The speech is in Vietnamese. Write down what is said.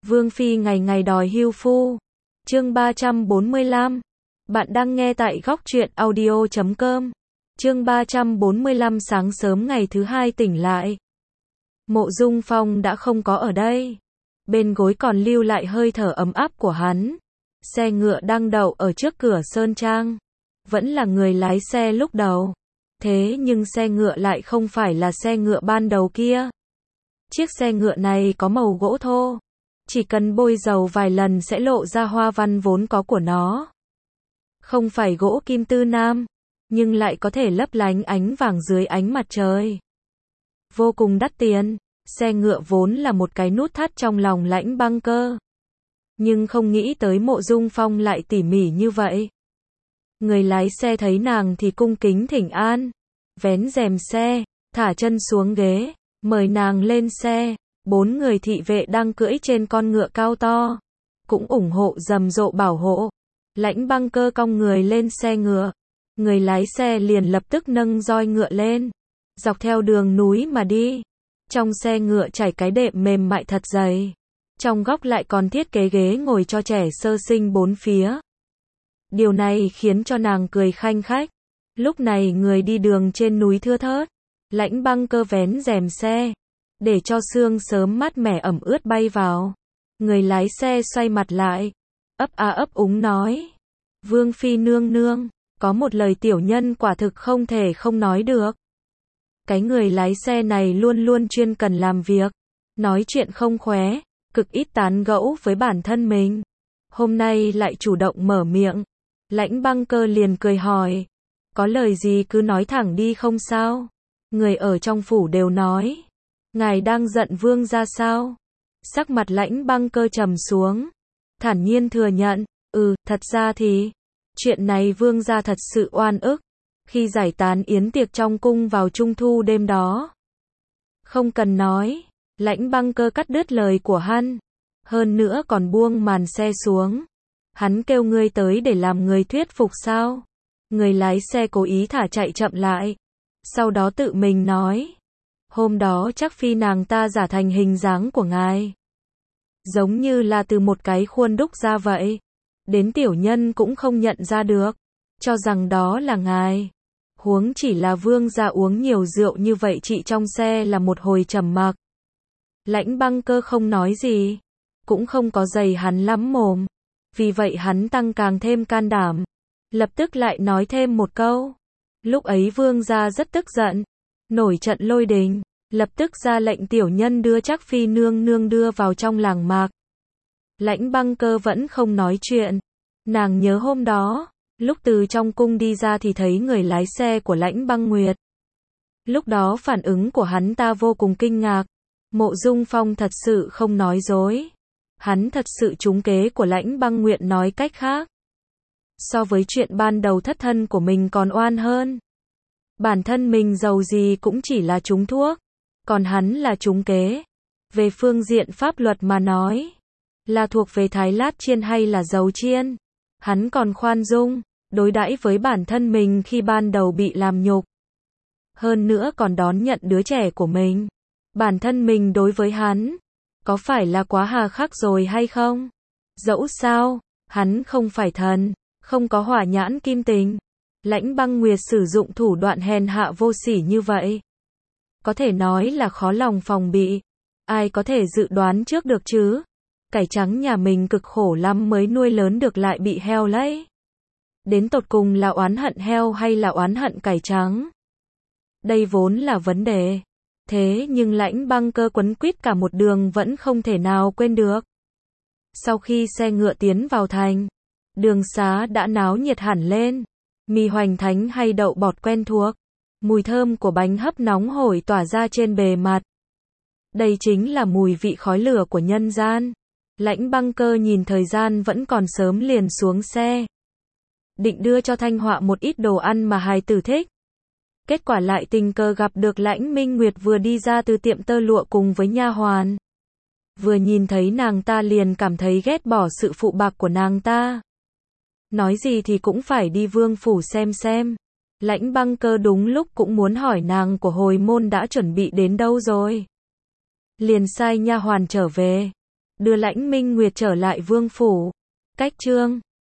Vương Phi ngày ngày đòi hưu phu. Chương 345. Bạn đang nghe tại góc truyện audio.com. Chương 345 sáng sớm ngày thứ hai tỉnh lại. Mộ Dung Phong đã không có ở đây. Bên gối còn lưu lại hơi thở ấm áp của hắn. Xe ngựa đang đậu ở trước cửa Sơn Trang. Vẫn là người lái xe lúc đầu. Thế nhưng xe ngựa lại không phải là xe ngựa ban đầu kia. Chiếc xe ngựa này có màu gỗ thô. Chỉ cần bôi dầu vài lần sẽ lộ ra hoa văn vốn có của nó. Không phải gỗ kim tư nam, nhưng lại có thể lấp lánh ánh vàng dưới ánh mặt trời. Vô cùng đắt tiền, xe ngựa vốn là một cái nút thắt trong lòng Lãnh Băng Cơ. Nhưng không nghĩ tới Mộ Dung Phong lại tỉ mỉ như vậy. Người lái xe thấy nàng thì cung kính thỉnh an, vén rèm xe, thả chân xuống ghế, mời nàng lên xe. 4 người thị vệ đang cưỡi trên con ngựa cao to, cũng ủng hộ rầm rộ bảo hộ. Lãnh Băng Cơ cong người lên xe ngựa, người lái xe liền lập tức nâng roi ngựa lên, dọc theo đường núi mà đi. Trong xe ngựa trải cái đệm mềm mại thật dày, trong góc lại còn thiết kế ghế ngồi cho trẻ sơ sinh bốn phía. Điều này khiến cho nàng cười khanh khách. Lúc này người đi đường trên núi thưa thớt, Lãnh Băng Cơ vén rèm xe, để cho sương sớm mát mẻ ẩm ướt bay vào. Người lái xe xoay mặt lại, ấp a ấp úng nói: Vương Phi nương nương, có một lời tiểu nhân quả thực không thể không nói được. Cái người lái xe này luôn luôn chuyên cần làm việc, nói chuyện không khóe, cực ít tán gẫu với bản thân mình. Hôm nay lại chủ động mở miệng. Lãnh Băng Cơ liền cười hỏi: có lời gì cứ nói thẳng đi không sao? Người ở trong phủ đều nói ngài đang giận vương gia sao? Sắc mặt Lãnh Băng Cơ trầm xuống, thản nhiên thừa nhận: thật ra thì chuyện này vương gia thật sự oan ức, khi giải tán yến tiệc trong cung vào trung thu đêm đó. Không cần nói, Lãnh Băng Cơ cắt đứt lời của hắn, hơn nữa còn buông màn xe xuống. Hắn kêu ngươi tới để làm người thuyết phục sao? Người lái xe cố ý thả chạy chậm lại, sau đó tự mình nói: hôm đó chắc phi nàng ta giả thành hình dáng của ngài, giống như là từ một cái khuôn đúc ra vậy, đến tiểu nhân cũng không nhận ra được, cho rằng đó là ngài. Huống chỉ là vương gia uống nhiều rượu như vậy. Chị trong xe là một hồi trầm mặc. Lãnh Băng Cơ không nói gì, cũng không có giày hắn lắm mồm, vì vậy hắn tăng càng thêm can đảm, lập tức lại nói thêm một câu. Lúc ấy vương gia rất tức giận, nổi trận lôi đình, lập tức ra lệnh tiểu nhân đưa Trác Phi nương nương đưa vào trong làng mạc. Lãnh Băng Cơ vẫn không nói chuyện. Nàng nhớ hôm đó, lúc từ trong cung đi ra thì thấy người lái xe của Lãnh Băng Nguyệt. Lúc đó phản ứng của hắn ta vô cùng kinh ngạc. Mộ Dung Phong thật sự không nói dối. Hắn thật sự trúng kế của Lãnh Băng Nguyệt, nói cách khác, so với chuyện ban đầu thất thân của mình còn oan hơn. Bản thân mình giàu gì cũng chỉ là trúng thuốc, còn hắn là trúng kế. Về phương diện pháp luật mà nói, là thuộc về thái lát chiên hay là dầu chiên, hắn còn khoan dung đối đãi với bản thân mình khi ban đầu bị làm nhục. Hơn nữa còn đón nhận đứa trẻ của mình. Bản thân mình đối với hắn, có phải là quá hà khắc rồi hay không? Dẫu sao, hắn không phải thần, không có hỏa nhãn kim tình. Lãnh Băng Nguyệt sử dụng thủ đoạn hèn hạ vô sỉ như vậy, có thể nói là khó lòng phòng bị. Ai có thể dự đoán trước được chứ? Cải trắng nhà mình cực khổ lắm mới nuôi lớn được lại bị heo lấy. Đến tột cùng là oán hận heo hay là oán hận cải trắng? Đây vốn là vấn đề. Thế nhưng Lãnh Băng Cơ quấn quýt cả một đường vẫn không thể nào quên được. Sau khi xe ngựa tiến vào thành, đường xá đã náo nhiệt hẳn lên. Mì hoành thánh hay đậu bọt quen thuộc, mùi thơm của bánh hấp nóng hổi tỏa ra trên bề mặt. Đây chính là mùi vị khói lửa của nhân gian. Lãnh Băng Cơ nhìn thời gian vẫn còn sớm liền xuống xe, định đưa cho Thanh Họa một ít đồ ăn mà hài tử thích. Kết quả lại tình cờ gặp được Lãnh Minh Nguyệt vừa đi ra từ tiệm tơ lụa cùng với nha hoàn. Vừa nhìn thấy nàng ta liền cảm thấy ghét bỏ sự phụ bạc của nàng ta. Nói gì thì cũng phải đi vương phủ xem. Lãnh Băng Cơ đúng lúc cũng muốn hỏi nàng của hồi môn đã chuẩn bị đến đâu rồi. Liền sai nha hoàn trở về. đưa Lãnh Minh Nguyệt trở lại vương phủ. Cách chương